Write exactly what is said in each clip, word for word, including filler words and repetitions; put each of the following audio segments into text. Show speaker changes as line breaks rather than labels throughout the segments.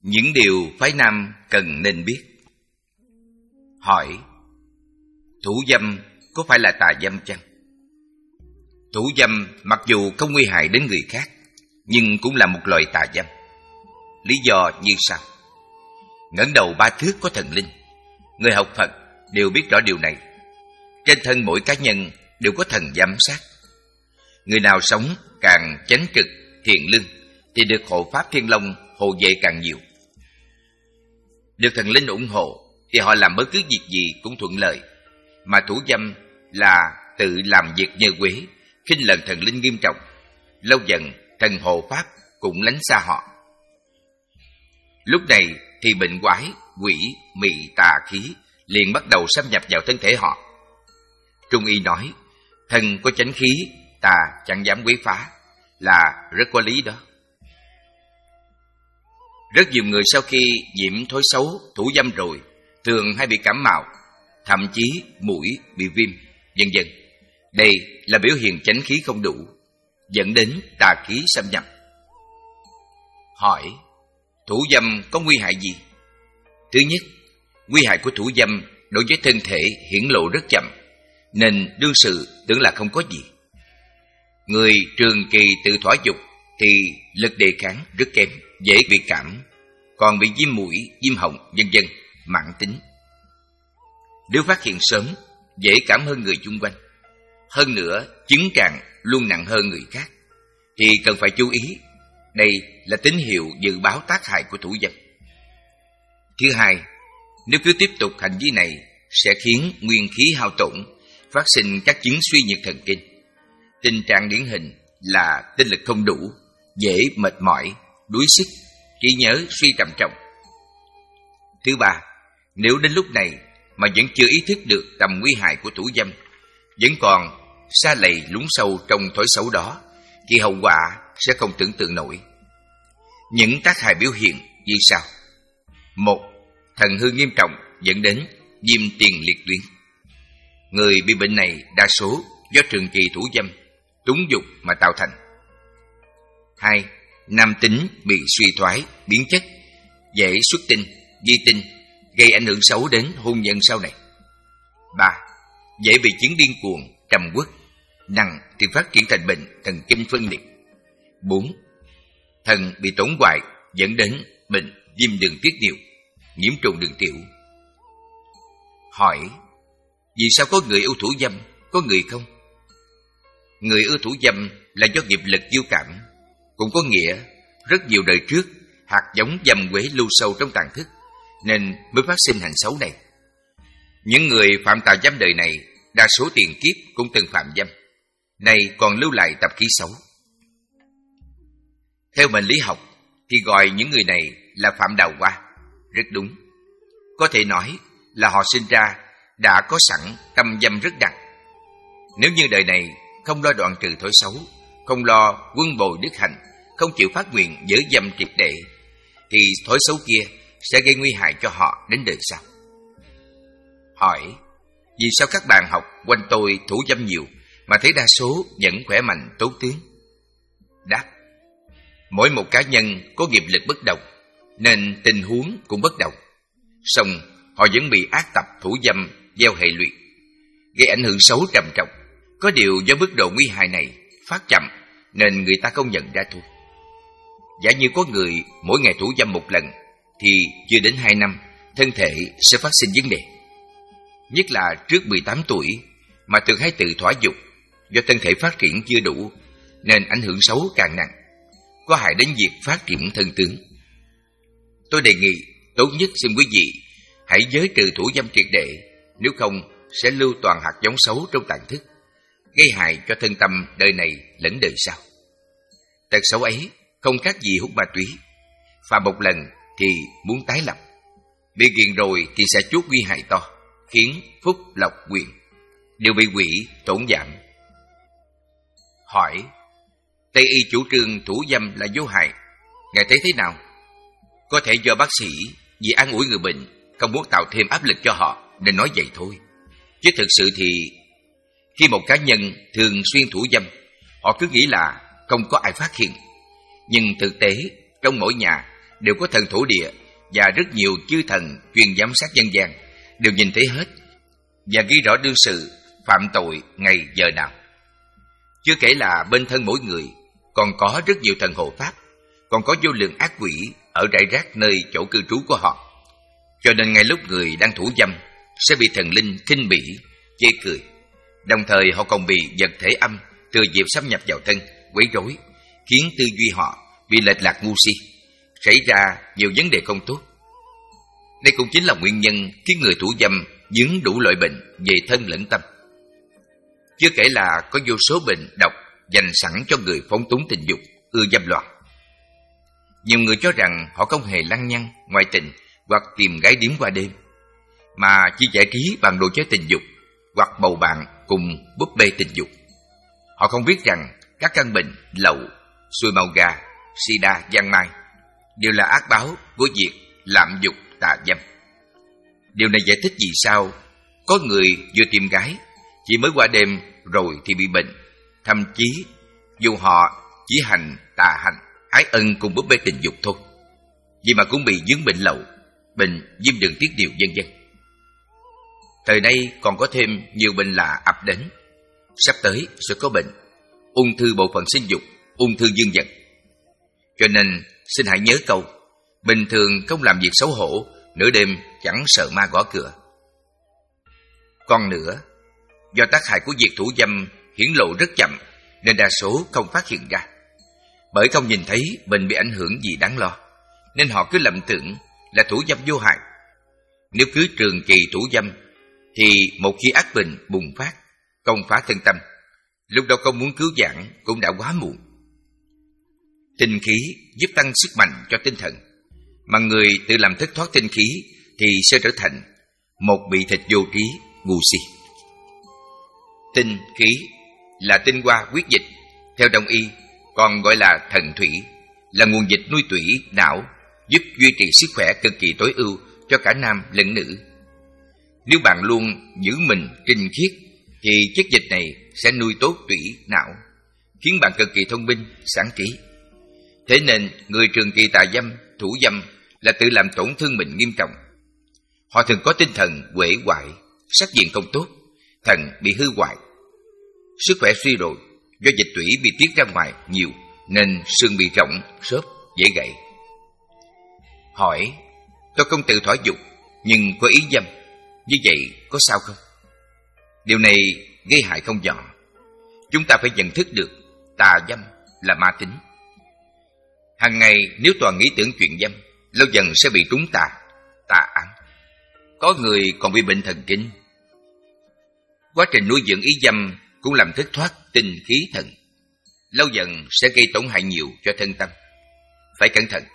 Những điều phái nam cần nên biết. Hỏi: thủ dâm có phải là tà dâm chăng? Thủ dâm mặc dù không nguy hại đến người khác, nhưng cũng là một loại tà dâm. Lý do như sau. Ngẩng đầu ba thước có thần linh. Người học Phật đều biết rõ điều này. Trên thân mỗi cá nhân đều có thần giám sát. Người nào sống càng chánh trực, thiện lương thì được hộ pháp Thiên Long hộ vệ càng nhiều. Được thần linh ủng hộ thì họ làm bất cứ việc gì cũng thuận lợi. Mà thủ dâm là tự làm việc nhơ quế, khinh lần thần linh nghiêm trọng. Lâu dần thần hộ pháp cũng lánh xa họ. Lúc này thì bệnh quái, quỷ, mị, tà khí liền bắt đầu xâm nhập vào thân thể họ. Trung y nói, thần có chánh khí, tà chẳng dám quấy phá, là rất có lý đó. Rất nhiều người sau khi nhiễm thói xấu, thủ dâm rồi, thường hay bị cảm mạo, thậm chí mũi bị viêm, vân vân. Đây là biểu hiện chánh khí không đủ, dẫn đến tà khí xâm nhập. Hỏi: thủ dâm có nguy hại gì? Thứ nhất, nguy hại của thủ dâm đối với thân thể hiển lộ rất chậm, nên đương sự tưởng là không có gì. Người trường kỳ tự thỏa dục thì lực đề kháng rất kém, dễ bị cảm, còn bị viêm mũi, viêm họng, vân vân, mãn tính. Nếu phát hiện sớm, dễ cảm hơn người chung quanh. Hơn nữa, chứng trạng luôn nặng hơn người khác, thì cần phải chú ý. Đây là tín hiệu dự báo tác hại của thủ dâm. Thứ hai, nếu cứ tiếp tục hành vi này sẽ khiến nguyên khí hao tổn, phát sinh các chứng suy nhược thần kinh. Tình trạng điển hình là tinh lực không đủ, dễ mệt mỏi, đuối sức, trí nhớ suy trầm trọng. Thứ ba, nếu đến lúc này mà vẫn chưa ý thức được tầm nguy hại của thủ dâm, vẫn còn sa lầy lún sâu trong thói xấu đó, thì hậu quả sẽ không tưởng tượng nổi. Những tác hại biểu hiện như sau. Một, thần hư nghiêm trọng dẫn đến viêm tiền liệt tuyến. Người bị bệnh này đa số do trường kỳ thủ dâm, túng dục mà tạo thành. Hai, nam tính bị suy thoái, biến chất, dễ xuất tinh, di tinh, gây ảnh hưởng xấu đến hôn nhân sau này. Ba, dễ bị chứng điên cuồng, trầm uất, nặng thì phát triển thành bệnh thần kinh phân liệt. Bốn, thần bị tổn hoại dẫn đến bệnh viêm đường tiết niệu, nhiễm trùng đường tiểu. Hỏi: vì sao có người ưa thủ dâm, có người không? Người ưa thủ dâm là do nghiệp lực vô cảm, cũng có nghĩa rất nhiều đời trước hạt giống dâm quế lưu sâu trong tàn thức, nên mới phát sinh hành xấu này. Những người phạm tà dâm đời này đa số tiền kiếp cũng từng phạm dâm, nay còn lưu lại tập khí xấu. Theo mệnh lý học thì gọi những người này là phạm đào hoa, rất đúng. Có thể nói là họ sinh ra đã có sẵn tâm dâm rất nặng. Nếu như đời này không lo đoạn trừ thói xấu, không lo quân bồi đức hạnh, không chịu phát nguyện giới dâm triệt để, thì thói xấu kia sẽ gây nguy hại cho họ đến đời sau. Hỏi: vì sao các bạn học quanh tôi thủ dâm nhiều mà thấy đa số vẫn khỏe mạnh tốt tướng? Đáp: mỗi một cá nhân có nghiệp lực bất đồng, nên tình huống cũng bất đồng. Song họ vẫn bị ác tập thủ dâm gieo hệ lụy, gây ảnh hưởng xấu trầm trọng. Có điều do mức độ nguy hại này phát chậm nên người ta không nhận ra thôi. Giả như có người mỗi ngày thủ dâm một lần, thì chưa đến hai năm thân thể sẽ phát sinh vấn đề. Nhất là trước mười tám tuổi mà thường hay tự thỏa dục, do thân thể phát triển chưa đủ nên ảnh hưởng xấu càng nặng, có hại đến việc phát triển thân tướng. Tôi đề nghị tốt nhất xin quý vị hãy giới trừ thủ dâm triệt để, nếu không sẽ lưu toàn hạt giống xấu trong tàn thức, gây hại cho thân tâm đời này lẫn đời sau. Tật xấu ấy không khác gì hút ma túy, phạm một lần thì muốn tái lập, bị nghiện rồi thì sẽ chuốc nguy hại to, khiến phúc lộc quyền đều bị quỷ tổn giảm. Hỏi: Tây y chủ trương thủ dâm là vô hại, ngài thấy thế nào? Có thể do bác sĩ vì an ủi người bệnh, không muốn tạo thêm áp lực cho họ nên nói vậy thôi. Chứ thực sự thì khi một cá nhân thường xuyên thủ dâm, họ cứ nghĩ là không có ai phát hiện. Nhưng thực tế trong mỗi nhà đều có thần thổ địa và rất nhiều chư thần chuyên giám sát dân gian, đều nhìn thấy hết và ghi rõ đương sự phạm tội ngày giờ nào. Chưa kể là bên thân mỗi người còn có rất nhiều thần hộ pháp, còn có vô lượng ác quỷ ở rải rác nơi chỗ cư trú của họ. Cho nên ngay lúc người đang thủ dâm sẽ bị thần linh khinh bỉ, chê cười. Đồng thời họ còn bị vật thể âm từ dịp xâm nhập vào thân, quấy rối, khiến tư duy họ bị lệch lạc ngu si, xảy ra nhiều vấn đề không tốt. Đây cũng chính là nguyên nhân khiến người thủ dâm vướng đủ loại bệnh về thân lẫn tâm. Chưa kể là có vô số bệnh độc dành sẵn cho người phóng túng tình dục, ưa dâm loạn. Nhiều người cho rằng họ không hề lăng nhăng, ngoại tình hoặc tìm gái điếm qua đêm, mà chỉ giải trí bằng đồ chơi tình dục hoặc bầu bạn cùng búp bê tình dục. Họ không biết rằng các căn bệnh lậu, xuôi màu gà, sida, giang mai đều là ác báo của việc lạm dục tà dâm. Điều này giải thích vì sao có người vừa tìm gái chỉ mới qua đêm rồi thì bị bệnh, thậm chí dù họ chỉ hành tà hành, ái ân cùng búp bê tình dục thôi, vậy mà cũng bị vướng bệnh lậu, bệnh viêm đường tiết niệu vân vân. Thời nay còn có thêm nhiều bệnh lạ ập đến. Sắp tới sẽ có bệnh ung thư bộ phận sinh dục, ung thư dương vật. Cho nên xin hãy nhớ câu: bình thường không làm việc xấu hổ, nửa đêm chẳng sợ ma gõ cửa. Còn nữa, do tác hại của việc thủ dâm hiển lộ rất chậm nên đa số không phát hiện ra. Bởi không nhìn thấy bệnh bị ảnh hưởng gì đáng lo, nên họ cứ lầm tưởng là thủ dâm vô hại. Nếu cứ trường kỳ thủ dâm thì một khi ác bệnh bùng phát, công phá thân tâm, lúc đó không muốn cứu vãn cũng đã quá muộn. Tinh khí giúp tăng sức mạnh cho tinh thần, mà người tự làm thất thoát tinh khí thì sẽ trở thành một bị thịt vô trí, ngu si. Tinh khí là tinh hoa huyết dịch, theo Đông y còn gọi là thần thủy, là nguồn dịch nuôi tủy não, giúp duy trì sức khỏe cực kỳ tối ưu cho cả nam lẫn nữ. Nếu bạn luôn giữ mình trinh khiết thì chất dịch này sẽ nuôi tốt tủy não, khiến bạn cực kỳ thông minh, sáng trí. Thế nên người trường kỳ tà dâm, thủ dâm là tự làm tổn thương mình nghiêm trọng. Họ thường có tinh thần uể oải, sắc diện không tốt, thần bị hư hoại, sức khỏe suy đồi do dịch tủy bị tiết ra ngoài nhiều nên xương bị rộng, xốp, dễ gãy. Hỏi: tôi không tự thỏa dục nhưng có ý dâm, như vậy có sao không? Điều này gây hại không nhỏ. Chúng ta phải nhận thức được tà dâm là ma tính. Hàng ngày nếu toàn nghĩ tưởng chuyện dâm, lâu dần sẽ bị trúng tà, tà ám. Có người còn bị bệnh thần kinh. Quá trình nuôi dưỡng ý dâm cũng làm thất thoát tinh khí thần, lâu dần sẽ gây tổn hại nhiều cho thân tâm. Phải cẩn thận.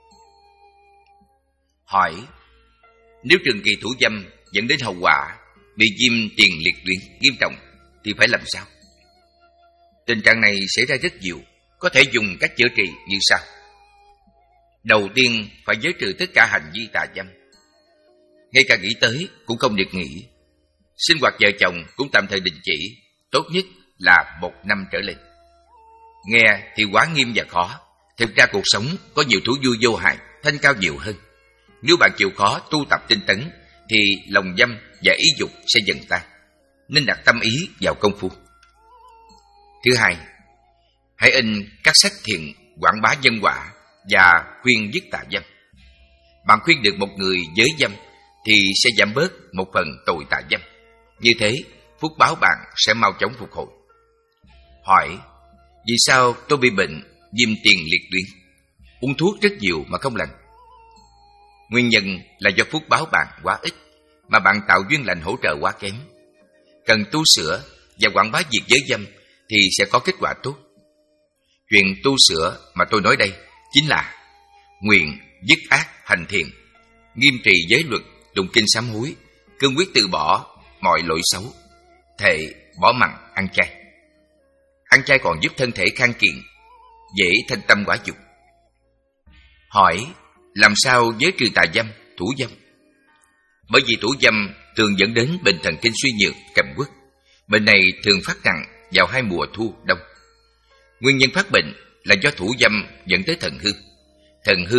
Hỏi: nếu trường kỳ thủ dâm dẫn đến hậu quả bị viêm tiền liệt tuyến nghiêm trọng thì phải làm sao? Tình trạng này xảy ra rất nhiều, có thể dùng cách chữa trị như sau. Đầu tiên phải giới trừ tất cả hành vi tà dâm. Ngay cả nghĩ tới cũng không được nghĩ. Sinh hoạt vợ chồng cũng tạm thời đình chỉ, tốt nhất là một năm trở lên. Nghe thì quá nghiêm và khó, thực ra cuộc sống có nhiều thú vui vô hại, thanh cao nhiều hơn. Nếu bạn chịu khó tu tập tinh tấn thì lòng dâm và ý dục sẽ dần tan, nên đặt tâm ý vào công phu. Thứ hai, hãy in các sách thiện quảng bá nhân quả và khuyên dứt tà dâm. Bạn khuyên được một người giới dâm thì sẽ giảm bớt một phần tội tà dâm. Như thế, phúc báo bạn sẽ mau chóng phục hồi. Hỏi: vì sao tôi bị bệnh viêm tiền liệt tuyến, uống thuốc rất nhiều mà không lành? Nguyên nhân là do phúc báo bạn quá ít, mà bạn tạo duyên lành hỗ trợ quá kém. Cần tu sửa và quảng bá việc giới dâm thì sẽ có kết quả tốt. Chuyện tu sửa mà tôi nói đây chính là nguyện dứt ác hành thiện, nghiêm trì giới luật, tụng kinh sám hối, cương quyết từ bỏ mọi lỗi xấu, thệ bỏ mặn ăn chay. Ăn chay còn giúp thân thể khang kiện, dễ thanh tâm quả dục. Hỏi: làm sao giới trừ tà dâm, thủ dâm? Bởi vì thủ dâm thường dẫn đến bệnh thần kinh suy nhược, cầm uất. Bệnh này thường phát nặng vào hai mùa thu, đông. Nguyên nhân phát bệnh là do thủ dâm dẫn tới thần hư. Thần hư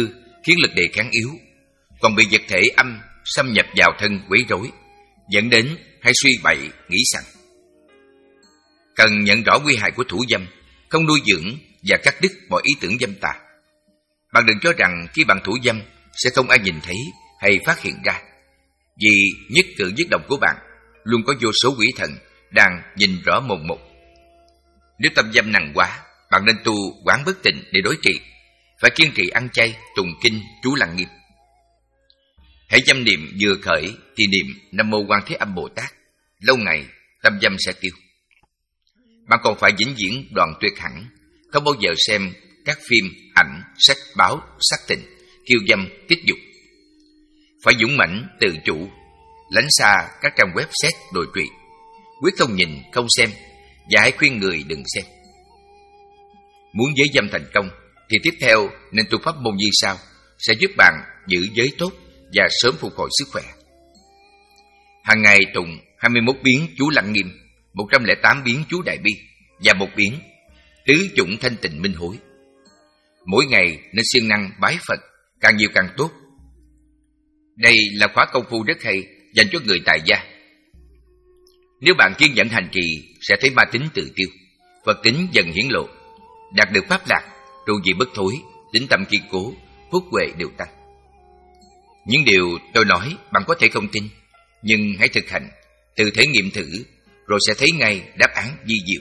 khiến lực đề kháng yếu, còn bị vật thể âm xâm nhập vào thân quấy rối, dẫn đến hay suy bậy, nghĩ sẵn. Cần nhận rõ nguy hại của thủ dâm, không nuôi dưỡng và cắt đứt mọi ý tưởng dâm tà. Bạn đừng cho rằng khi bạn thủ dâm sẽ không ai nhìn thấy hay phát hiện ra, vì nhất cử nhất động của bạn luôn có vô số quỷ thần đang nhìn rõ mồn một. Nếu tâm dâm nặng quá, bạn nên tu quán bất tịnh để đối trị, phải kiên trì ăn chay, tụng kinh, trú lặng nghiêm. Hãy dâm niệm vừa khởi thì niệm Nam Mô Quan Thế Âm Bồ Tát, lâu ngày tâm dâm sẽ tiêu. Bạn còn phải vĩnh viễn đoạn tuyệt hẳn, không bao giờ xem các phim, ảnh, sách, báo, sắc tình, kiêu dâm, kích dục. Phải dũng mãnh, tự chủ, lánh xa các trang web xét đồi trụy, quyết không nhìn, không xem, và hãy khuyên người đừng xem. Muốn giới dâm thành công thì tiếp theo nên tu pháp môn như sau, sẽ giúp bạn giữ giới tốt và sớm phục hồi sức khỏe. Hàng ngày tụng hai mươi mốt biến chú Lăng Nghiêm, một trăm lẻ tám biến chú Đại Bi và một biến tứ chủng thanh tịnh minh hối. Mỗi ngày nên siêng năng bái Phật, càng nhiều càng tốt. Đây là khóa công phu rất hay dành cho người tại gia. Nếu bạn kiên nhẫn hành trì sẽ thấy ma tính tự tiêu, Phật tính dần hiển lộ, đạt được pháp lạc, trụ gì bất thối, tính tâm kiên cố, phúc huệ đều tăng. Những điều tôi nói bạn có thể không tin, nhưng hãy thực hành, tự thể nghiệm thử, rồi sẽ thấy ngay đáp án vi diệu.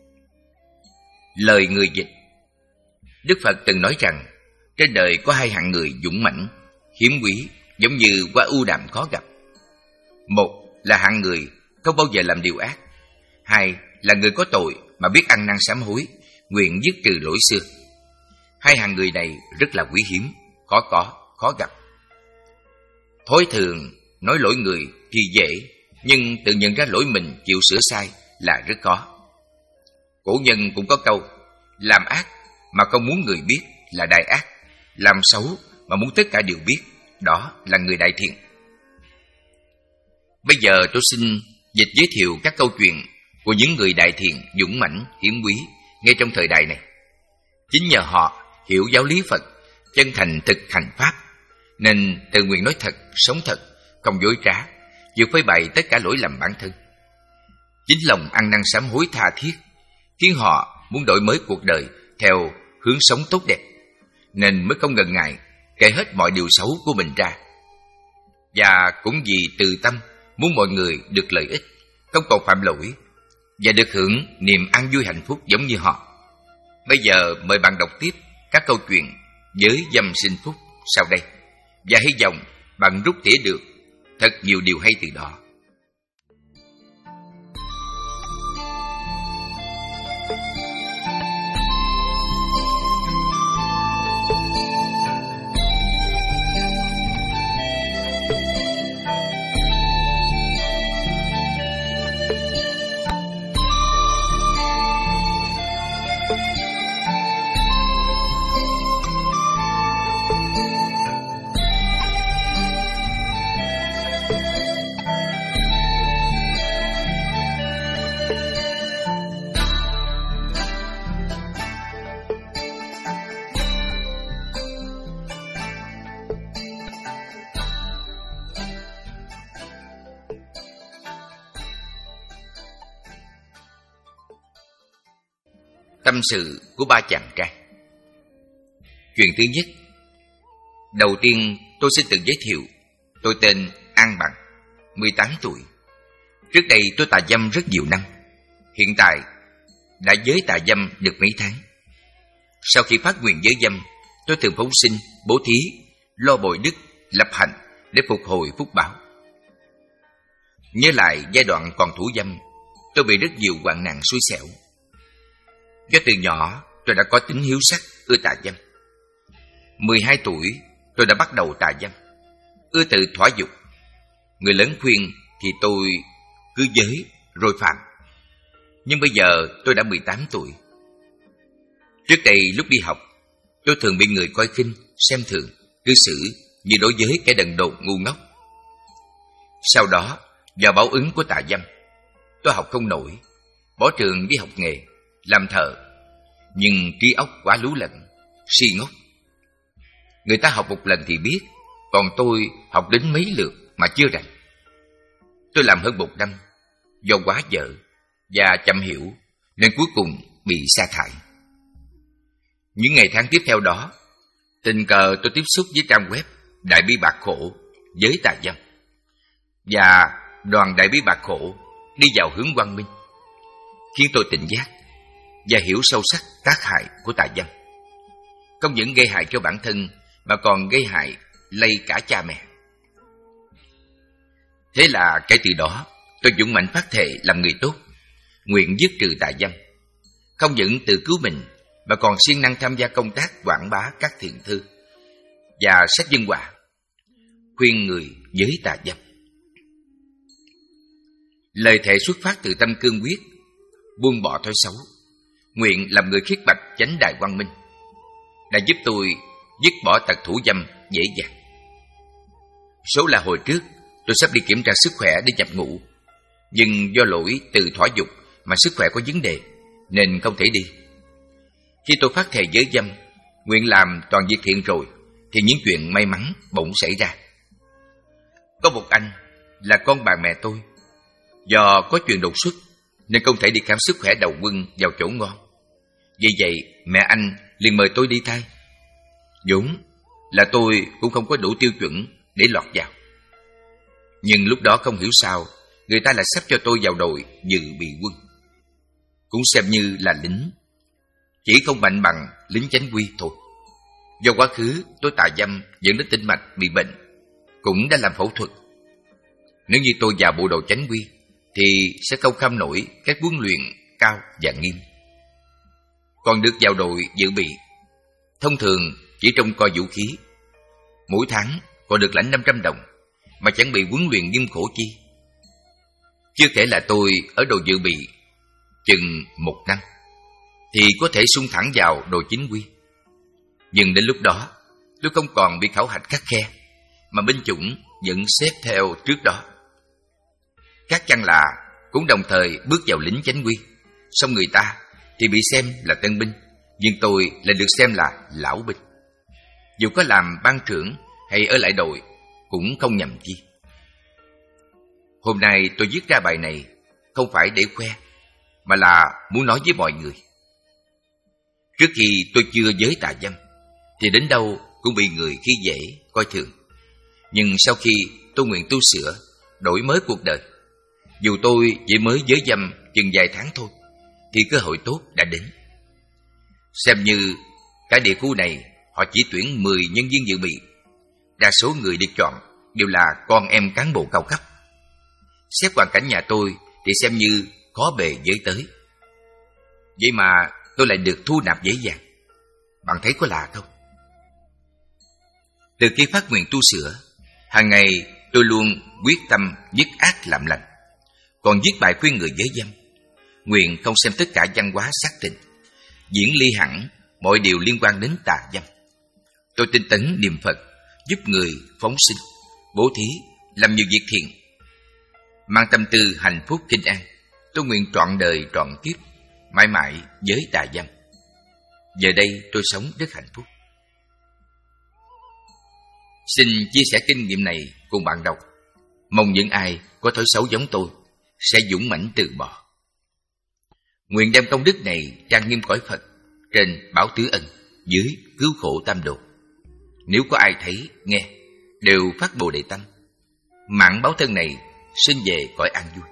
Lời người dịch. Đức Phật từng nói rằng trên đời có hai hạng người dũng mãnh, hiếm quý, giống như hoa ưu đàm khó gặp. Một là hạng người không bao giờ làm điều ác. Hai là người có tội mà biết ăn năn sám hối, nguyện dứt trừ lỗi xưa. Hai hạng người này rất là quý hiếm, khó có, khó gặp. Thói thường nói lỗi người thì dễ, nhưng tự nhận ra lỗi mình chịu sửa sai là rất khó. Cổ nhân cũng có câu, làm ác mà không muốn người biết là đại ác, làm xấu mà muốn tất cả đều biết, đó là người đại thiện. Bây giờ tôi xin dịch giới thiệu các câu chuyện của những người đại thiện, dũng mãnh, hiếm quý ngay trong thời đại này. Chính nhờ họ hiểu giáo lý Phật, chân thành thực hành Pháp, nên tự nguyện nói thật, sống thật, không dối trá, chịu phơi bày tất cả lỗi lầm bản thân. Chính lòng ăn năn sám hối tha thiết khiến họ muốn đổi mới cuộc đời theo hướng sống tốt đẹp, nên mới không ngần ngại kể hết mọi điều xấu của mình ra. Và cũng vì từ tâm muốn mọi người được lợi ích, không còn phạm lỗi, và được hưởng niềm an vui hạnh phúc giống như họ. Bây giờ mời bạn đọc tiếp các câu chuyện giới dâm sinh phúc sau đây, và hy vọng bạn rút tỉa được thật nhiều điều hay từ đó. Tâm sự của ba chàng trai. Chuyện thứ nhất. Đầu tiên tôi xin tự giới thiệu, tôi tên An Bằng, mười tám tuổi. Trước đây tôi tà dâm rất nhiều năm. Hiện tại đã giới tà dâm được mấy tháng. Sau khi phát nguyện giới dâm, tôi thường phóng sinh, bố thí, lo bồi đức, lập hạnh để phục hồi phúc báo. Nhớ lại giai đoạn còn thủ dâm, tôi bị rất nhiều hoạn nạn xui xẻo. Do từ nhỏ tôi đã có tính hiếu sắc, ưa tà dâm. mười hai tuổi tôi đã bắt đầu tà dâm, ưa tự thỏa dục. Người lớn khuyên thì tôi cứ giới rồi phạm. Nhưng bây giờ tôi đã mười tám tuổi. Trước đây lúc đi học, tôi thường bị người coi khinh, xem thường, cư xử như đối với kẻ đần độn ngu ngốc. Sau đó, do báo ứng của tà dâm, tôi học không nổi, bỏ trường đi học nghề, làm thợ. Nhưng trí óc quá lú lẫn, si ngốc. Người ta học một lần thì biết, còn tôi học đến mấy lượt mà chưa rành. Tôi làm hơn một năm, do quá dở và chậm hiểu nên cuối cùng bị sa thải. Những ngày tháng tiếp theo đó, tình cờ tôi tiếp xúc với trang web Đại Bi Bạc Khổ với tà dâm, và đoàn Đại Bi Bạc Khổ đi vào hướng quang minh, khiến tôi tỉnh giác và hiểu sâu sắc tác hại của tà dâm. Không những gây hại cho bản thân mà còn gây hại lây cả cha mẹ. Thế là kể từ đó, tôi dũng mãnh phát thệ làm người tốt, nguyện dứt trừ tà dâm. Không những tự cứu mình mà còn siêng năng tham gia công tác quảng bá các thiện thư và sách dân họa, khuyên người với tà dâm. Lời thệ xuất phát từ tâm cương quyết, buông bỏ thói xấu, nguyện làm người khiết bạch chánh đại quang minh, đã giúp tôi dứt bỏ tật thủ dâm dễ dàng. Số là hồi trước tôi sắp đi kiểm tra sức khỏe để nhập ngũ, nhưng do lỗi từ thỏa dục mà sức khỏe có vấn đề nên không thể đi. Khi tôi phát thệ giới dâm, nguyện làm toàn việc thiện rồi, thì những chuyện may mắn bỗng xảy ra. Có một anh là con bà mẹ tôi, do có chuyện đột xuất nên không thể đi khám sức khỏe đầu quân vào chỗ ngon. Vì vậy mẹ anh liền mời tôi đi thay. Vốn là tôi cũng không có đủ tiêu chuẩn để lọt vào, nhưng lúc đó không hiểu sao người ta lại sắp cho tôi vào đội dự bị quân, cũng xem như là lính, chỉ không mạnh bằng lính chánh quy thôi. Do quá khứ tôi tà dâm dẫn đến tinh mạch bị bệnh, cũng đã làm phẫu thuật. Nếu như tôi vào bộ đội chánh quy thì sẽ không kham nổi các huấn luyện cao và nghiêm. Còn được vào đội dự bị, thông thường chỉ trông coi vũ khí, mỗi tháng còn được lãnh năm trăm đồng mà chẳng bị huấn luyện nghiêm khổ chi. Chưa kể là tôi ở đội dự bị chừng một năm thì có thể xung thẳng vào đội chính quy. Nhưng đến lúc đó tôi không còn bị khảo hạch khắt khe, mà binh chủng vẫn xếp theo trước đó. Chắc chắn là cũng đồng thời bước vào lính chánh quy, song người ta thì bị xem là tân binh, nhưng tôi lại được xem là lão binh. Dù có làm ban trưởng hay ở lại đội cũng không nhầm chi. Hôm nay tôi viết ra bài này không phải để khoe, mà là muốn nói với mọi người. Trước khi tôi chưa giới tà dâm thì đến đâu cũng bị người khi dễ, coi thường. Nhưng sau khi tôi nguyện tu sửa, đổi mới cuộc đời, dù tôi chỉ mới giới dâm chừng vài tháng thôi, thì cơ hội tốt đã đến. Xem như cả địa khu này họ chỉ tuyển mười nhân viên dự bị, đa số người được chọn đều là con em cán bộ cao cấp. Xét hoàn cảnh nhà tôi thì xem như có bề giới tới. Vậy mà tôi lại được thu nạp dễ dàng. Bạn thấy có lạ không? Từ khi phát nguyện tu sửa, hàng ngày tôi luôn quyết tâm dứt ác làm lành, còn viết bài khuyên người giới dâm, nguyện không xem tất cả văn hóa sắc tình, diễn ly hẳn mọi điều liên quan đến tà dâm. Tôi tinh tấn niệm Phật, giúp người phóng sinh, bố thí, làm nhiều việc thiện. Mang tâm tư hạnh phúc kinh an, tôi nguyện trọn đời trọn kiếp, mãi mãi với tà dâm. Giờ đây tôi sống rất hạnh phúc. Xin chia sẻ kinh nghiệm này cùng bạn đọc. Mong những ai có thói xấu giống tôi sẽ dũng mãnh từ bỏ. Nguyện đem công đức này trang nghiêm cõi Phật, trên báo tứ ân, dưới cứu khổ tam độ. Nếu có ai thấy, nghe, đều phát Bồ Đề tâm, mạng báo thân này sinh về cõi an vui.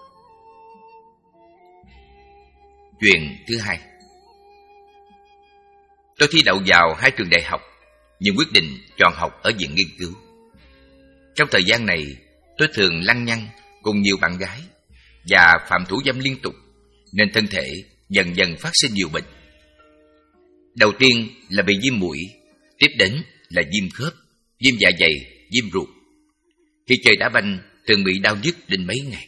Chuyện thứ hai. Tôi thi đậu vào hai trường đại học, nhưng quyết định chọn học ở viện nghiên cứu. Trong thời gian này, tôi thường lăng nhăng cùng nhiều bạn gái và phạm thủ dâm liên tục, nên thân thể dần dần phát sinh nhiều bệnh. Đầu tiên là bị viêm mũi, tiếp đến là viêm khớp, viêm dạ dày, viêm ruột. Khi chơi đá banh thường bị đau nhức đến mấy ngày.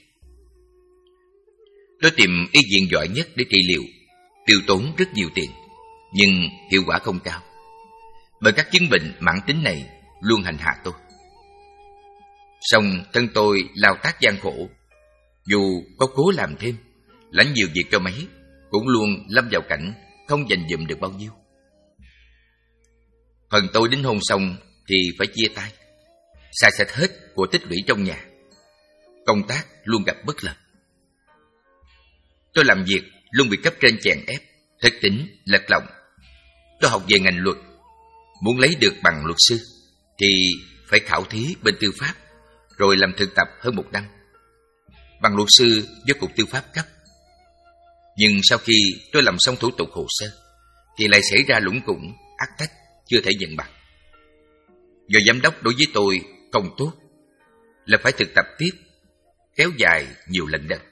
Tôi tìm y viện giỏi nhất để trị liệu, tiêu tốn rất nhiều tiền, nhưng hiệu quả không cao, bởi các chứng bệnh mãn tính này luôn hành hạ tôi. Song thân tôi lao tác gian khổ, dù có cố làm thêm, lãnh nhiều việc cho mấy, cũng luôn lâm vào cảnh không dành dụm được bao nhiêu. Phần tôi đính hôn xong thì phải chia tay, xài sạch hết của tích lũy trong nhà. Công tác luôn gặp bất lợi. Tôi làm việc luôn bị cấp trên chèn ép, thất tín, lật lọng. Tôi học về ngành luật, muốn lấy được bằng luật sư thì phải khảo thí bên tư pháp, rồi làm thực tập hơn một năm. Bằng luật sư do Cục Tư pháp cấp. Nhưng sau khi tôi làm xong thủ tục hồ sơ thì lại xảy ra lủng củng, ác tách, chưa thể nhận bằng. Do giám đốc đối với tôi không tốt, là phải thực tập tiếp, kéo dài nhiều lần đợt.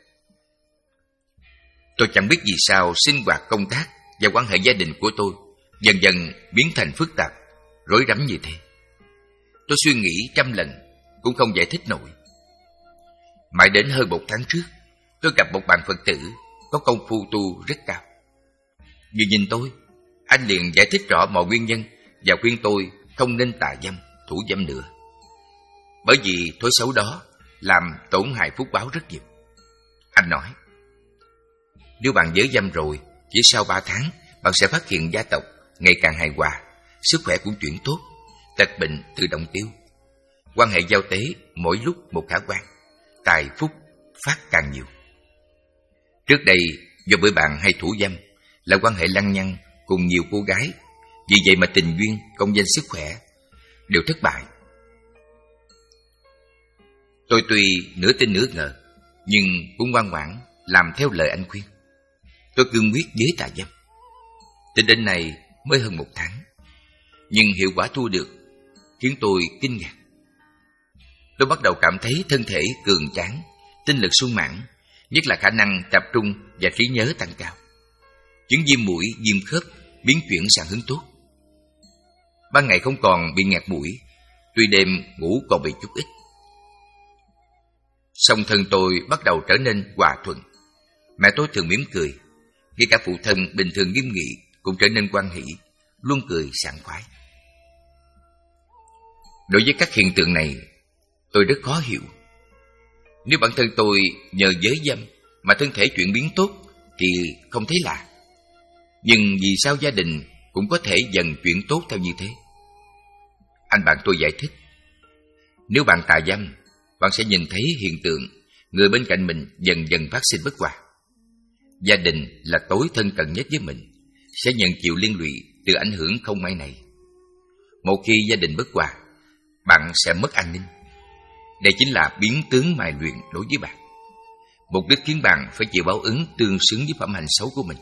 Tôi chẳng biết vì sao sinh hoạt công tác và quan hệ gia đình của tôi dần dần biến thành phức tạp, rối rắm như thế. Tôi suy nghĩ trăm lần cũng không giải thích nổi. Mãi đến hơn một tháng trước, tôi gặp một bạn Phật tử có công phu tu rất cao. Vừa nhìn tôi, anh liền giải thích rõ mọi nguyên nhân và khuyên tôi không nên tà dâm, thủ dâm nữa. Bởi vì thói xấu đó làm tổn hại phúc báo rất nhiều. Anh nói, nếu bạn giới dâm rồi, chỉ sau ba tháng bạn sẽ phát hiện gia tộc ngày càng hài hòa, sức khỏe cũng chuyển tốt, tật bệnh tự động tiêu, quan hệ giao tế mỗi lúc một khả quan, tài phúc phát càng nhiều. Trước đây do bởi bạn hay thủ dâm, là quan hệ lăng nhăng cùng nhiều cô gái, vì vậy mà tình duyên, công danh, sức khỏe đều thất bại. Tôi tuy nửa tin nửa ngờ, nhưng cũng ngoan ngoãn làm theo lời anh khuyên. Tôi cương quyết với tà dâm. Tính đến nay mới hơn một tháng, nhưng hiệu quả thu được khiến tôi kinh ngạc. Tôi bắt đầu cảm thấy thân thể cường tráng, tinh lực sung mãn, nhất là khả năng tập trung và trí nhớ tăng cao. Chứng viêm mũi, viêm khớp biến chuyển sang hướng tốt. Ban ngày không còn bị nghẹt mũi, tuy đêm ngủ còn bị chút ít. Song thân tôi bắt đầu trở nên hòa thuận. Mẹ tôi thường mỉm cười, ngay cả phụ thân bình thường nghiêm nghị cũng trở nên hoan hỷ, luôn cười sảng khoái. Đối với các hiện tượng này, tôi rất khó hiểu. Nếu bản thân tôi nhờ giới dâm mà thân thể chuyển biến tốt thì không thấy lạ. Nhưng vì sao gia đình cũng có thể dần chuyển tốt theo như thế? Anh bạn tôi giải thích, nếu bạn tà dâm, bạn sẽ nhìn thấy hiện tượng người bên cạnh mình dần dần phát sinh bất hòa. Gia đình là tối thân cận nhất với mình, sẽ nhận chịu liên lụy từ ảnh hưởng không may này. Một khi gia đình bất hòa, bạn sẽ mất an ninh. Đây chính là biến tướng mài luyện đối với bạn. Mục đích khiến bạn phải chịu báo ứng tương xứng với phẩm hành xấu của mình.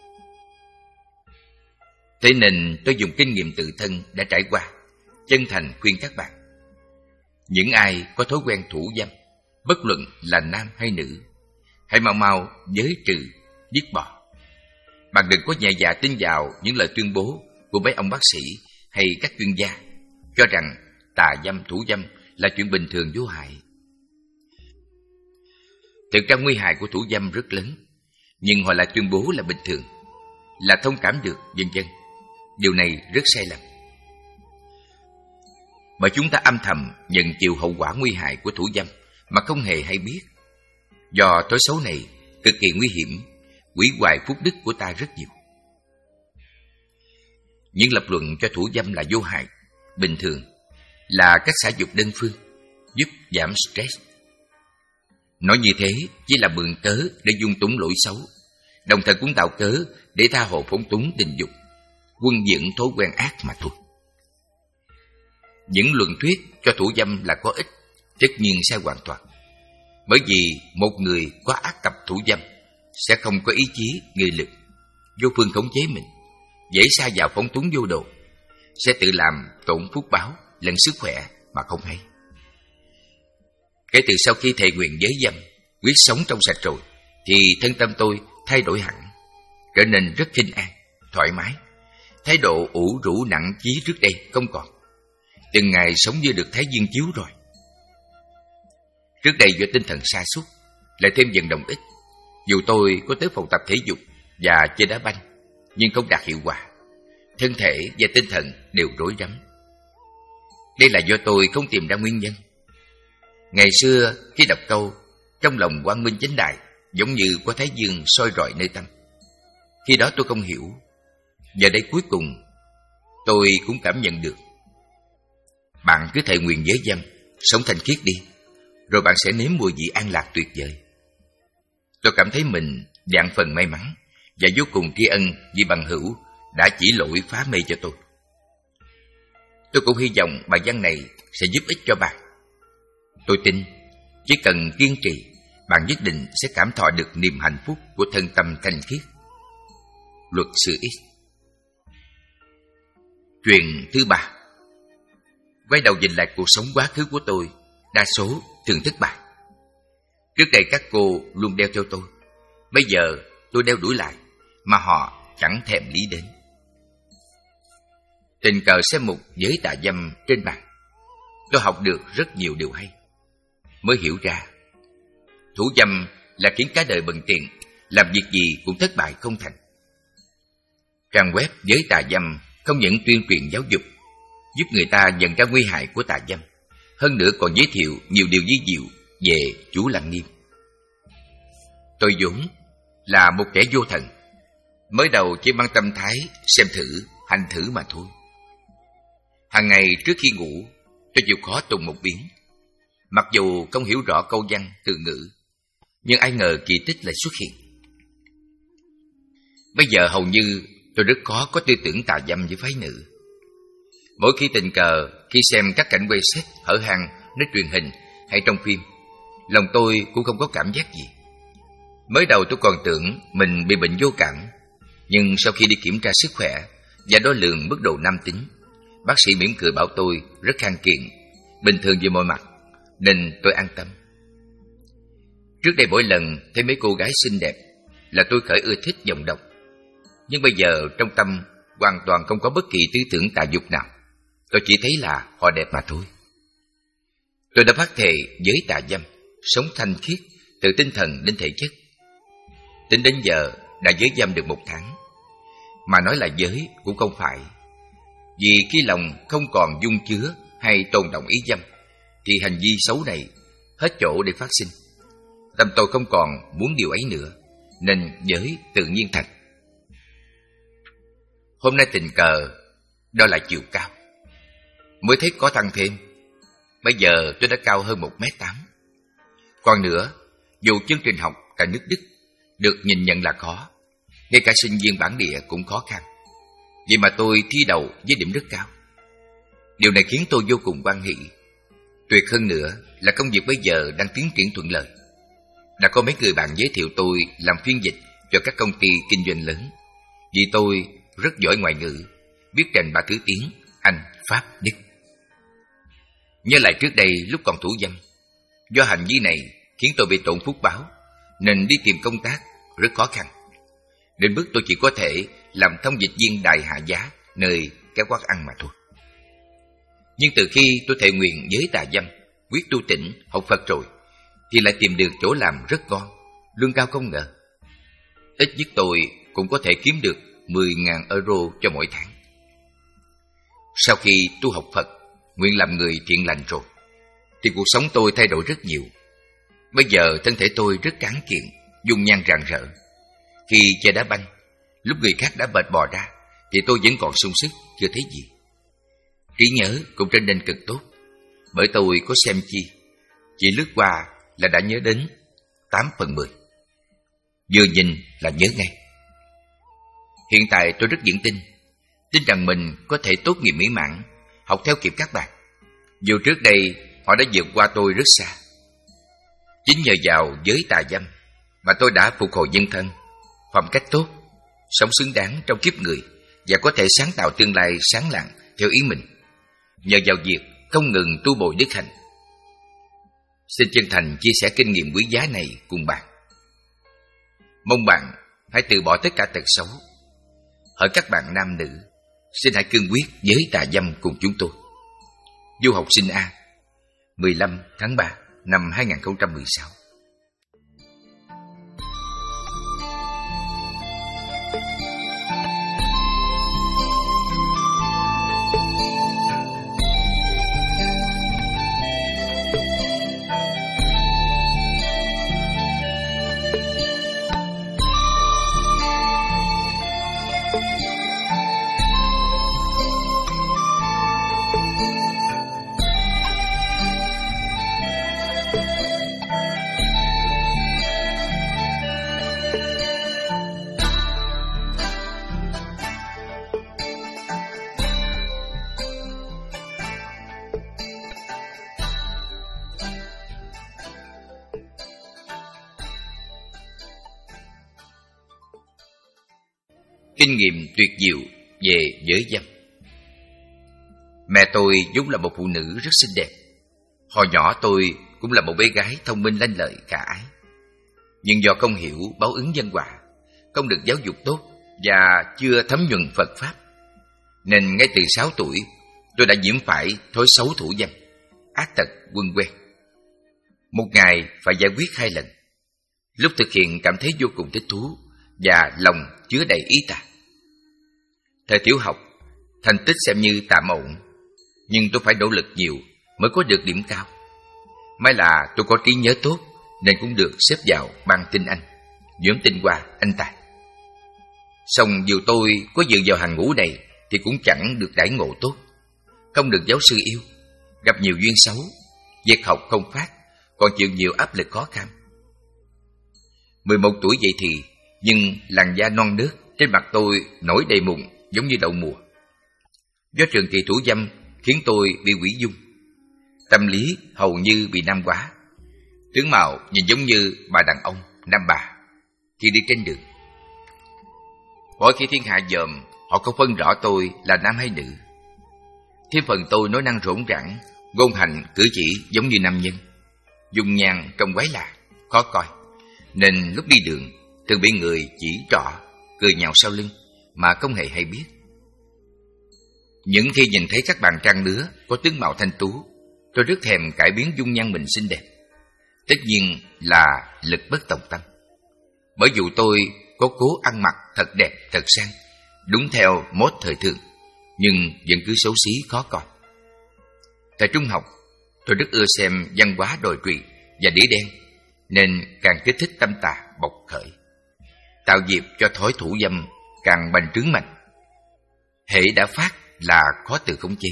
Thế nên tôi dùng kinh nghiệm tự thân đã trải qua, chân thành khuyên các bạn. Những ai có thói quen thủ dâm, bất luận là nam hay nữ, hãy mau mau giới trừ, dứt bỏ. Bạn đừng có nhẹ dạ tin vào những lời tuyên bố của mấy ông bác sĩ hay các chuyên gia, cho rằng tà dâm, thủ dâm là chuyện bình thường vô hại. Thực ra nguy hại của thủ dâm rất lớn, nhưng họ lại tuyên bố là bình thường, là thông cảm được, vân vân. Điều này rất sai lầm. Bởi chúng ta âm thầm nhận chịu hậu quả nguy hại của thủ dâm mà không hề hay biết. Do thói xấu này cực kỳ nguy hiểm, hủy hoại phúc đức của ta rất nhiều. Những lập luận cho thủ dâm là vô hại, bình thường, là cách xả dục đơn phương, giúp giảm stress. Nói như thế chỉ là mượn cớ để dung túng lỗi xấu, đồng thời cũng tạo cớ để tha hồ phóng túng tình dục, quân dưỡng thói quen ác mà thôi. Những luận thuyết cho thủ dâm là có ích, tất nhiên sai hoàn toàn. Bởi vì một người có ác cặp thủ dâm sẽ không có ý chí, nghị lực, vô phương khống chế mình, dễ sa vào phóng túng vô độ, sẽ tự làm tổn phúc báo lẫn sức khỏe mà không hay. Kể từ sau khi thệ nguyện giới dâm, quyết sống trong sạch rồi, thì thân tâm tôi thay đổi hẳn, trở nên rất khinh an, thoải mái. Thái độ ủ rũ nặng chí trước đây không còn. Từng ngày sống như được thái dương chiếu rồi. Trước đây do tinh thần sa sút, lại thêm vận động ít, dù tôi có tới phòng tập thể dục và chơi đá banh, nhưng không đạt hiệu quả. Thân thể và tinh thần đều rối rắm. Đây là do tôi không tìm ra nguyên nhân. Ngày xưa khi đọc câu trong lòng quang minh chánh đại, giống như có thái dương soi rọi nơi tâm, khi đó tôi không hiểu. Giờ đây cuối cùng tôi cũng cảm nhận được. Bạn cứ thệ nguyện giới dâm, sống thanh khiết đi, rồi bạn sẽ nếm mùi vị an lạc tuyệt vời. Tôi cảm thấy mình vạn phần may mắn và vô cùng tri ân vì bằng hữu đã chỉ lỗi phá mê cho tôi. Tôi cũng hy vọng bài văn này sẽ giúp ích cho bạn. Tôi tin chỉ cần kiên trì, bạn nhất định sẽ cảm thọ được niềm hạnh phúc của thân tâm thanh khiết. Luật sư X. Chuyện thứ ba. Quay đầu nhìn lại cuộc sống quá khứ của tôi, đa số thường thất bại. Trước đây các cô luôn đeo theo tôi, bây giờ tôi đeo đuổi lại, mà họ chẳng thèm lý đến. Tình cờ xem một giới tà dâm trên mạng, tôi học được rất nhiều điều hay. Mới hiểu ra, thủ dâm là khiến cả đời bần tiện, làm việc gì cũng thất bại không thành. Trang web giới tà dâm không những tuyên truyền giáo dục, giúp người ta nhận ra nguy hại của tà dâm, hơn nữa còn giới thiệu nhiều điều vi diệu về Chú Lăng Nghiêm. Tôi vốn là một kẻ vô thần, mới đầu chỉ mang tâm thái xem thử, hành thử mà thôi. Hàng ngày trước khi ngủ, tôi chịu khó tụng một biến. Mặc dù không hiểu rõ câu văn, từ ngữ, nhưng ai ngờ kỳ tích lại xuất hiện. Bây giờ hầu như tôi rất khó có tư tưởng tà dâm với phái nữ. Mỗi khi tình cờ, khi xem các cảnh quay set hở hang nơi truyền hình hay trong phim, lòng tôi cũng không có cảm giác gì. Mới đầu tôi còn tưởng mình bị bệnh vô cảm, nhưng sau khi đi kiểm tra sức khỏe và đo lường mức độ nam tính, bác sĩ mỉm cười bảo tôi rất khang kiện, bình thường về mọi mặt, nên tôi an tâm. Trước đây mỗi lần thấy mấy cô gái xinh đẹp là tôi khởi ưa thích vọng động, nhưng bây giờ trong tâm hoàn toàn không có bất kỳ tư tưởng tà dục nào. Tôi chỉ thấy là họ đẹp mà thôi. Tôi đã phát thệ giới tà dâm, sống thanh khiết từ tinh thần đến thể chất. Tính đến giờ đã giới dâm được một tháng. Mà nói là giới cũng không phải, vì khi lòng không còn dung chứa hay tồn động ý dâm, thì hành vi xấu này hết chỗ để phát sinh. Tâm tôi không còn muốn điều ấy nữa, nên giới tự nhiên thành. Hôm nay tình cờ đo lại chiều cao, mới thấy có tăng thêm. Bây giờ tôi đã cao hơn một mét tám. Còn nữa, dù chương trình học tại nước Đức được nhìn nhận là khó, ngay cả sinh viên bản địa cũng khó khăn, vậy mà tôi thi đầu với điểm rất cao. Điều này khiến tôi vô cùng hoan hỷ. Tuyệt hơn nữa là công việc bây giờ đang tiến triển thuận lợi. Đã có mấy người bạn giới thiệu tôi làm phiên dịch cho các công ty kinh doanh lớn, vì tôi rất giỏi ngoại ngữ, biết trình ba thứ tiếng Anh, Pháp, Đức. Nhớ lại trước đây lúc còn thủ dâm, do hành vi này khiến tôi bị tổn phúc báo, nên đi tìm công tác rất khó khăn. Đến mức tôi chỉ có thể làm thông dịch viên đại hạ giá nơi các quán ăn mà thôi. Nhưng từ khi tôi thệ nguyện giới tà dâm, quyết tu tỉnh, học Phật rồi, thì lại tìm được chỗ làm rất ngon, lương cao không ngờ. Ít nhất tôi cũng có thể kiếm được mười nghìn euro cho mỗi tháng. Sau khi tu học Phật, nguyện làm người thiện lành rồi, thì cuộc sống tôi thay đổi rất nhiều. Bây giờ thân thể tôi rất tráng kiện, dung nhan rạng rỡ. Khi chơi đá banh, lúc người khác đã mệt bò ra, thì tôi vẫn còn sung sức, chưa thấy gì. Trí nhớ cũng trở nên cực tốt, bởi tôi có xem chi, chỉ lướt qua là đã nhớ đến tám phần mười. Vừa nhìn là nhớ ngay. Hiện tại tôi rất vững tin, tin rằng mình có thể tốt nghiệp mỹ mãn, học theo kịp các bạn. Dù trước đây họ đã vượt qua tôi rất xa. Chính nhờ vào giới tà dâm mà tôi đã phục hồi nhân thân, phẩm cách tốt, sống xứng đáng trong kiếp người, và có thể sáng tạo tương lai sáng lạng theo ý mình, nhờ vào việc không ngừng tu bồi đức hạnh. Xin chân thành chia sẻ kinh nghiệm quý giá này cùng bạn. Mong bạn hãy từ bỏ tất cả tật xấu. Hỡi các bạn nam nữ, xin hãy cương quyết giới tà dâm cùng chúng tôi. Du học sinh A, mười lăm tháng ba năm hai nghìn không trăm mười sáu. kinh nghiệm tuyệt diệu về giới dâm. Mẹ tôi vốn là một phụ nữ rất xinh đẹp. Hồi nhỏ tôi cũng là một bé gái thông minh lanh lợi khả ái. Nhưng do không hiểu báo ứng nhân quả, không được giáo dục tốt và chưa thấm nhuần Phật Pháp, nên ngay từ sáu tuổi tôi đã nhiễm phải thói xấu thủ dâm, ác tật quân quen. Một ngày phải giải quyết hai lần. Lúc thực hiện cảm thấy vô cùng thích thú và lòng chứa đầy ý tà. Thời tiểu học, thành tích xem như tạm ổn, nhưng tôi phải nỗ lực nhiều mới có được điểm cao. May là tôi có trí nhớ tốt nên cũng được xếp vào ban tinh anh, nhóm tinh hoa anh tài. Song dù tôi có dự vào hàng ngũ này thì cũng chẳng được đãi ngộ tốt, không được giáo sư yêu, gặp nhiều duyên xấu, việc học không phát, còn chịu nhiều áp lực khó khăn. mười một tuổi vậy thì, nhưng làn da non nớt, trên mặt tôi nổi đầy mụn giống như đậu mùa. Do trường kỳ thủ dâm khiến tôi bị hủy dung, tâm lý hầu như bị nam hóa, tướng mạo nhìn giống như bà đàn ông, nam bà khi đi trên đường. Mỗi khi thiên hạ dòm, họ không phân rõ tôi là nam hay nữ. Thêm phần tôi nói năng rỗn rãng, ngôn hành cử chỉ giống như nam nhân, dung nhan trông quái lạ, khó coi, nên lúc đi đường thường bị người chỉ trỏ, cười nhạo sau lưng mà không hề hay biết. Những khi nhìn thấy các bạn trang lứa có tướng mạo thanh tú, tôi rất thèm cải biến dung nhan mình xinh đẹp. Tất nhiên là lực bất tòng tâm. Bởi dù tôi có cố ăn mặc thật đẹp, thật sang, đúng theo mốt thời thượng, nhưng vẫn cứ xấu xí khó coi. Thời trung học, tôi rất ưa xem văn hóa đồi trụy và đĩa đen, nên càng kích thích tâm tà bộc khởi, tạo dịp cho thói thủ dâm càng bành trướng mạnh. Hễ đã phát là khó tự khống chế.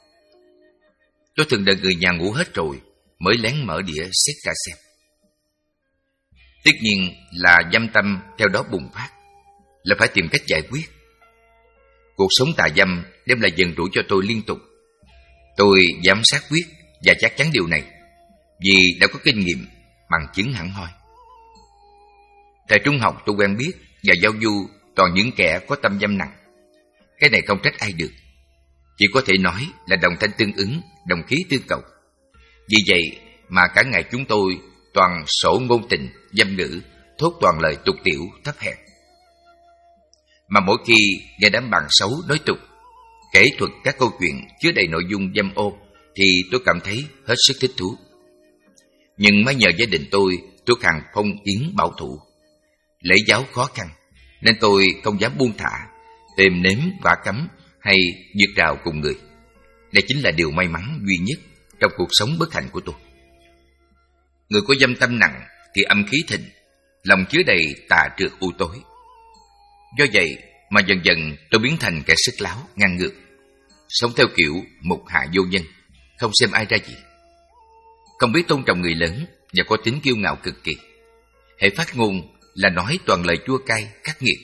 Tôi thường đợi người nhà ngủ hết rồi mới lén mở đĩa xét cả xem. Tất nhiên là dâm tâm theo đó bùng phát, là phải tìm cách giải quyết. Cuộc sống tà dâm đem lại dần rủi cho tôi liên tục. Tôi dám xác quyết và chắc chắn điều này, vì đã có kinh nghiệm bằng chứng hẳn hoi. Thời trung học tôi quen biết và giao du toàn những kẻ có tâm dâm nặng. Cái này không trách ai được, chỉ có thể nói là đồng thanh tương ứng, đồng khí tương cầu. Vì vậy mà cả ngày chúng tôi toàn sổ ngôn tình, dâm ngữ, thốt toàn lời tục tiểu, thấp hèn. Mà mỗi khi nghe đám bạn xấu nói tục, kể thuật các câu chuyện chứa đầy nội dung dâm ô, thì tôi cảm thấy hết sức thích thú. Nhưng mới nhờ gia đình tôi thuộc hàng phong kiến bảo thủ, lễ giáo khó khăn, nên tôi không dám buông thả, tìm nếm vả cấm hay vượt rào cùng người. Đây chính là điều may mắn duy nhất trong cuộc sống bất hạnh của tôi. Người có dâm tâm nặng thì âm khí thịnh, lòng chứa đầy tà trược u tối. Do vậy mà dần dần tôi biến thành kẻ sức láo, ngang ngược, sống theo kiểu mục hạ vô nhân, không xem ai ra gì, không biết tôn trọng người lớn và có tính kiêu ngạo cực kỳ. Hễ phát ngôn là nói toàn lời chua cay, khắc nghiệt.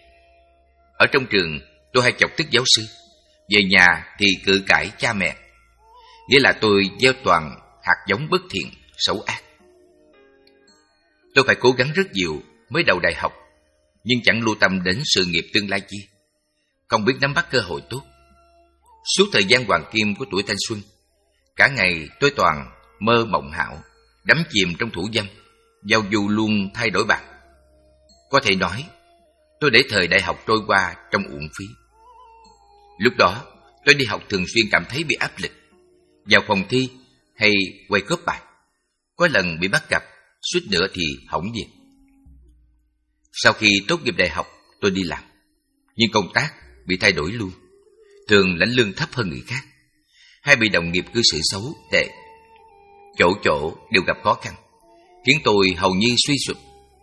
Ở trong trường tôi hay chọc tức giáo sư, về nhà thì cự cãi cha mẹ, nghĩa là tôi gieo toàn hạt giống bất thiện, xấu ác. Tôi phải cố gắng rất nhiều mới đầu đại học, nhưng chẳng lưu tâm đến sự nghiệp tương lai chi, không biết nắm bắt cơ hội tốt. Suốt thời gian hoàng kim của tuổi thanh xuân, cả ngày tôi toàn mơ mộng hão, đắm chìm trong thủ dâm, giao du luôn thay đổi bạn. Có thể nói, tôi để thời đại học trôi qua trong uổng phí. Lúc đó, tôi đi học thường xuyên cảm thấy bị áp lực, vào phòng thi hay quay cóp bài. Có lần bị bắt gặp, suýt nữa thì hỏng việc. Sau khi tốt nghiệp đại học, tôi đi làm, nhưng công tác bị thay đổi luôn, thường lãnh lương thấp hơn người khác, hay bị đồng nghiệp cư xử xấu, tệ. Chỗ chỗ đều gặp khó khăn, khiến tôi hầu như suy sụp.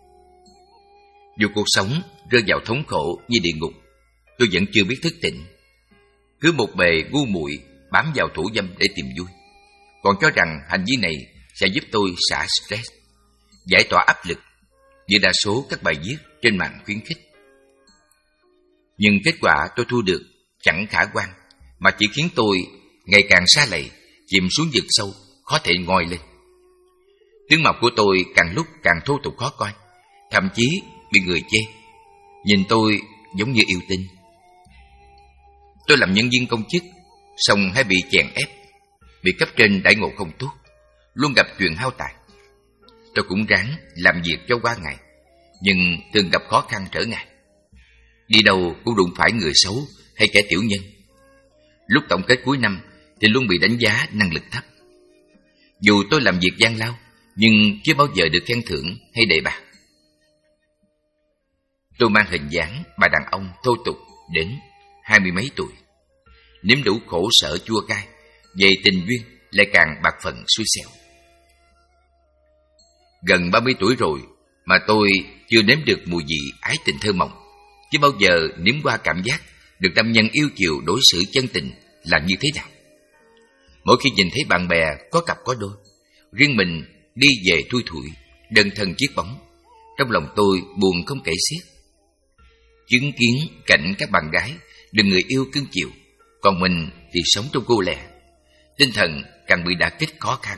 Dù cuộc sống rơi vào thống khổ như địa ngục, tôi vẫn chưa biết thức tỉnh. Cứ một bề ngu muội bám vào thủ dâm để tìm vui, còn cho rằng hành vi này sẽ giúp tôi xả stress, giải tỏa áp lực như đa số các bài viết trên mạng khuyến khích. Nhưng kết quả tôi thu được chẳng khả quan, mà chỉ khiến tôi ngày càng sa lầy, chìm xuống vực sâu, khó thể ngoi lên. Tướng mạo của tôi càng lúc càng thô tục khó coi, thậm chí bị người chê. Nhìn tôi giống như yêu tinh. Tôi làm nhân viên công chức, xong hay bị chèn ép, bị cấp trên đãi ngộ không tốt, luôn gặp chuyện hao tài. Tôi cũng ráng làm việc cho qua ngày, nhưng thường gặp khó khăn trở ngại. Đi đâu cũng đụng phải người xấu hay kẻ tiểu nhân. Lúc tổng kết cuối năm thì luôn bị đánh giá năng lực thấp. Dù tôi làm việc gian lao, nhưng chưa bao giờ được khen thưởng hay đề bạt. Tôi mang hình dáng bà đàn ông thô tục đến hai mươi mấy tuổi, nếm đủ khổ sở chua cay, về tình duyên lại càng bạc phận xui xẻo. Gần ba mươi tuổi rồi mà tôi chưa nếm được mùi vị ái tình thơ mộng, chưa bao giờ nếm qua cảm giác được nam nhân yêu chiều đối xử chân tình là như thế nào. Mỗi khi nhìn thấy bạn bè có cặp có đôi, riêng mình đi về thui thủi, đơn thân chiếc bóng, trong lòng tôi buồn không kể xiết. Chứng kiến cảnh các bạn gái được người yêu cưng chiều, còn mình thì sống trong cô lẻ, tinh thần càng bị đả kích khó khăn.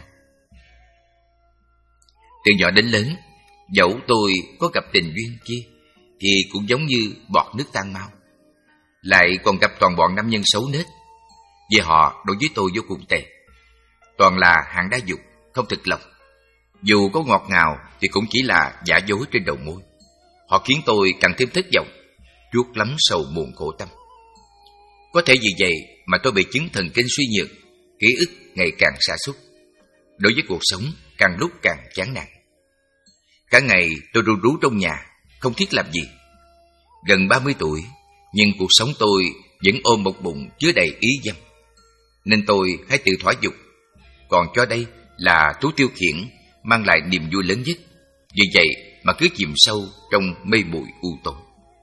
Từ nhỏ đến lớn, dẫu tôi có gặp tình duyên kia thì cũng giống như bọt nước tan mau, lại còn gặp toàn bọn nam nhân xấu nết. Vì họ đối với tôi vô cùng tệ, toàn là hạng đa dục, không thực lòng. Dù có ngọt ngào thì cũng chỉ là giả dối trên đầu môi. Họ khiến tôi càng thêm thất vọng, chuốt lắm sầu muộn khổ tâm. Có thể vì vậy mà tôi bị chứng thần kinh suy nhược, ký ức ngày càng sa sút, đối với cuộc sống càng lúc càng chán nản. Cả ngày tôi ru rú trong nhà, không thiết làm gì. Gần ba mươi tuổi, nhưng cuộc sống tôi vẫn ôm một bụng chứa đầy ý dâm, nên tôi hãy tự thỏa dục, còn cho đây là thú tiêu khiển mang lại niềm vui lớn nhất. Vì vậy mà cứ chìm sâu trong mê muội u tối.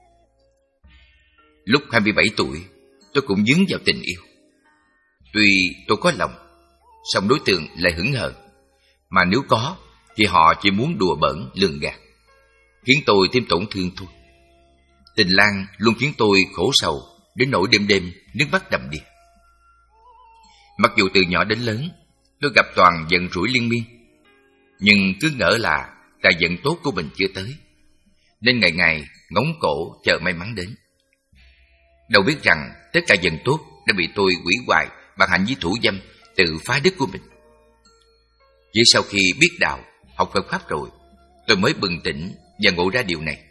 Lúc hai mươi bảy tuổi, tôi cũng dướng vào tình yêu. Tuy tôi có lòng, song đối tượng lại hững hờ, mà nếu có thì họ chỉ muốn đùa bỡn lường gạt, khiến tôi thêm tổn thương thôi. Tình lang luôn khiến tôi khổ sầu đến nỗi đêm đêm nước mắt đầm đìa. Mặc dù từ nhỏ đến lớn tôi gặp toàn giận rủi liên miên, nhưng cứ ngỡ là tài vận tốt của mình chưa tới, nên ngày ngày ngóng cổ chờ may mắn đến. Đâu biết rằng tất cả vận tốt đã bị tôi hủy hoại bằng hành vi thủ dâm, tự phá đức của mình. Chỉ sau khi biết đạo, học Phật Pháp rồi, tôi mới bừng tỉnh và ngộ ra điều này.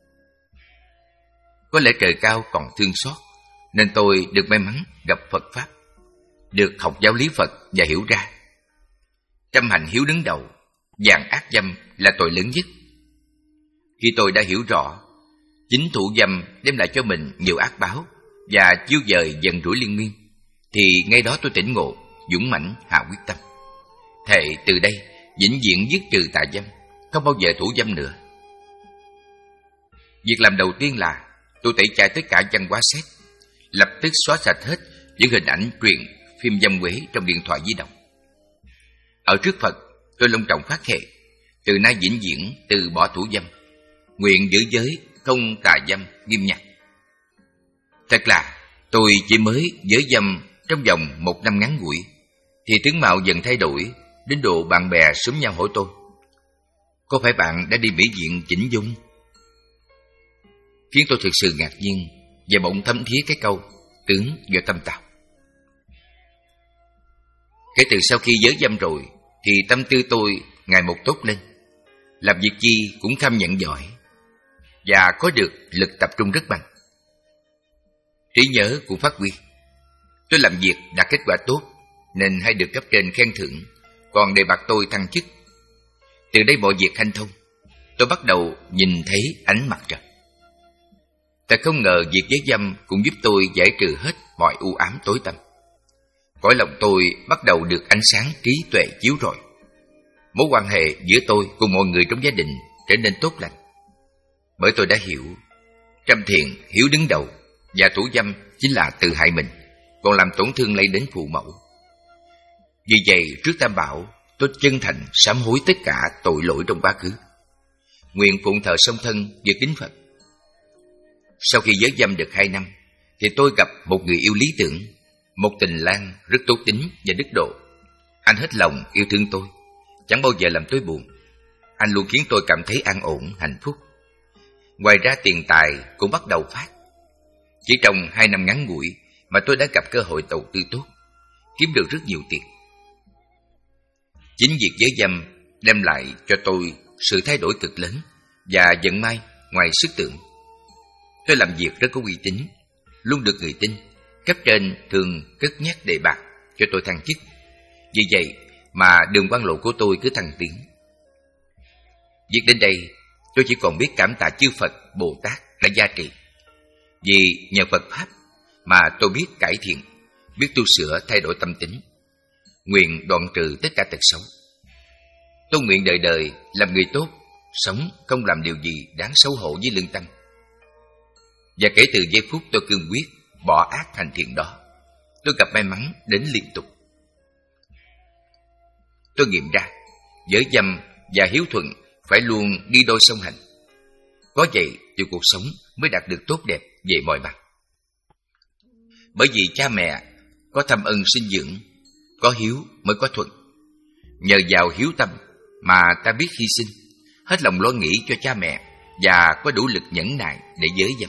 Có lẽ trời cao còn thương xót, nên tôi được may mắn gặp Phật Pháp, được học giáo lý Phật và hiểu ra trăm hành hiếu đứng đầu, vàng ác dâm là tội lớn nhất. Khi tôi đã hiểu rõ chính thủ dâm đem lại cho mình nhiều ác báo và chiêu dời dần rủi liên miên, thì ngay đó tôi tỉnh ngộ, dũng mãnh hạ quyết tâm, thệ từ đây vĩnh viễn dứt trừ tà dâm, không bao giờ thủ dâm nữa. Việc làm đầu tiên là tôi tẩy chay tất cả văn hóa xét, lập tức xóa sạch hết những hình ảnh truyện phim dâm quế trong điện thoại di động. Ở trước Phật, tôi long trọng phát thệ, từ nay vĩnh viễn từ bỏ thủ dâm, nguyện giữ giới không tà dâm nghiêm nhặt. Thật là tôi chỉ mới giới dâm trong vòng một năm ngắn ngủi, thì tướng mạo dần thay đổi đến độ bạn bè xúm nhau hỏi tôi: có phải bạn đã đi mỹ viện chỉnh dung? Khiến tôi thực sự ngạc nhiên và bỗng thấm thía cái câu tướng do tâm tạo. Kể từ sau khi giới dâm rồi thì tâm tư tôi ngày một tốt lên, làm việc chi cũng kham nhận giỏi và có được lực tập trung rất mạnh. Trí nhớ cũng phát huy. Tôi làm việc đạt kết quả tốt nên hay được cấp trên khen thưởng, còn đề bạt tôi thăng chức. Từ đây mọi việc hanh thông, tôi bắt đầu nhìn thấy ánh mặt trời. Thật không ngờ việc giới dâm cũng giúp tôi giải trừ hết mọi u ám tối tăm. Cõi lòng tôi bắt đầu được ánh sáng trí tuệ chiếu rọi. Mối quan hệ giữa tôi cùng mọi người trong gia đình trở nên tốt lành. Bởi tôi đã hiểu, trăm thiện hiếu đứng đầu, và thủ dâm chính là tự hại mình, còn làm tổn thương lây đến phụ mẫu. Vì vậy, trước Tam Bảo, tôi chân thành sám hối tất cả tội lỗi trong quá khứ, nguyện phụng thờ song thân và kính Phật. Sau khi giới dâm được hai năm, thì tôi gặp một người yêu lý tưởng, một tình lang rất tốt tính và đức độ. Anh hết lòng yêu thương tôi, chẳng bao giờ làm tôi buồn. Anh luôn khiến tôi cảm thấy an ổn, hạnh phúc. Ngoài ra tiền tài cũng bắt đầu phát, Chỉ trong hai năm ngắn ngủi mà tôi đã gặp cơ hội đầu tư tốt, kiếm được rất nhiều tiền. Chính việc giới dâm đem lại cho tôi sự thay đổi cực lớn và vận may ngoài sức tưởng. Tôi làm việc rất có uy tín, luôn được người tin, cấp trên thường cất nhắc đề bạt cho tôi thăng chức. Vì vậy mà đường quan lộ của tôi cứ thăng tiến. Việc đến đây, tôi chỉ còn biết cảm tạ chư Phật, Bồ Tát đã gia trì. Vì nhờ Phật Pháp mà tôi biết cải thiện, biết tu sửa thay đổi tâm tính, nguyện đoạn trừ tất cả tật xấu. Tôi nguyện đời đời làm người tốt, sống không làm điều gì đáng xấu hổ với lương tâm. Và kể từ giây phút tôi cương quyết bỏ ác thành thiện đó, tôi gặp may mắn đến liên tục. Tôi nghiệm ra, giới dâm và hiếu thuận phải luôn đi đôi song hành. Có vậy thì cuộc sống mới đạt được tốt đẹp về mọi mặt. Bởi vì cha mẹ có thâm ân sinh dưỡng, có hiếu mới có thuận. Nhờ vào hiếu tâm mà ta biết hy sinh, hết lòng lo nghĩ cho cha mẹ và có đủ lực nhẫn nại để giới dâm.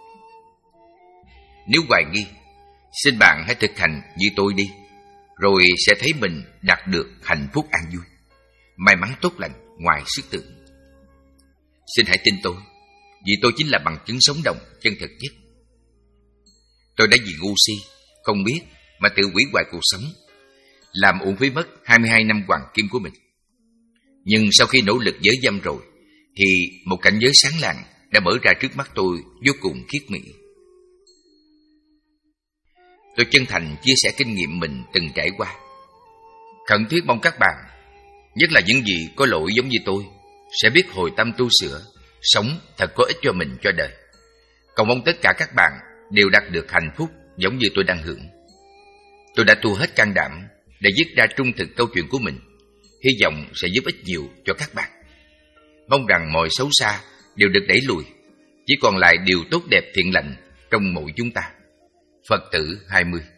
Nếu hoài nghi, xin bạn hãy thực hành như tôi đi, rồi sẽ thấy mình đạt được hạnh phúc an vui, may mắn tốt lành ngoài sức tưởng. Xin hãy tin tôi, vì tôi chính là bằng chứng sống động chân thực nhất. Tôi đã vì ngu si, không biết mà tự hủy hoại cuộc sống, làm uổng phí mất hai mươi hai năm hoàng kim của mình. Nhưng sau khi nỗ lực giới dâm rồi, thì một cảnh giới sáng lạng đã mở ra trước mắt tôi vô cùng khiết mỹ. Tôi chân thành chia sẻ kinh nghiệm mình từng trải qua. Khẩn thiết mong các bạn, nhất là những gì có lỗi giống như tôi, sẽ biết hồi tâm tu sửa, sống thật có ích cho mình cho đời. Cầu mong tất cả các bạn đều đạt được hạnh phúc giống như tôi đang hưởng. Tôi đã tu hết can đảm để viết ra trung thực câu chuyện của mình, hy vọng sẽ giúp ích nhiều cho các bạn. Mong rằng mọi xấu xa đều được đẩy lùi, chỉ còn lại điều tốt đẹp thiện lành trong mỗi chúng ta. Phật tử hai mươi.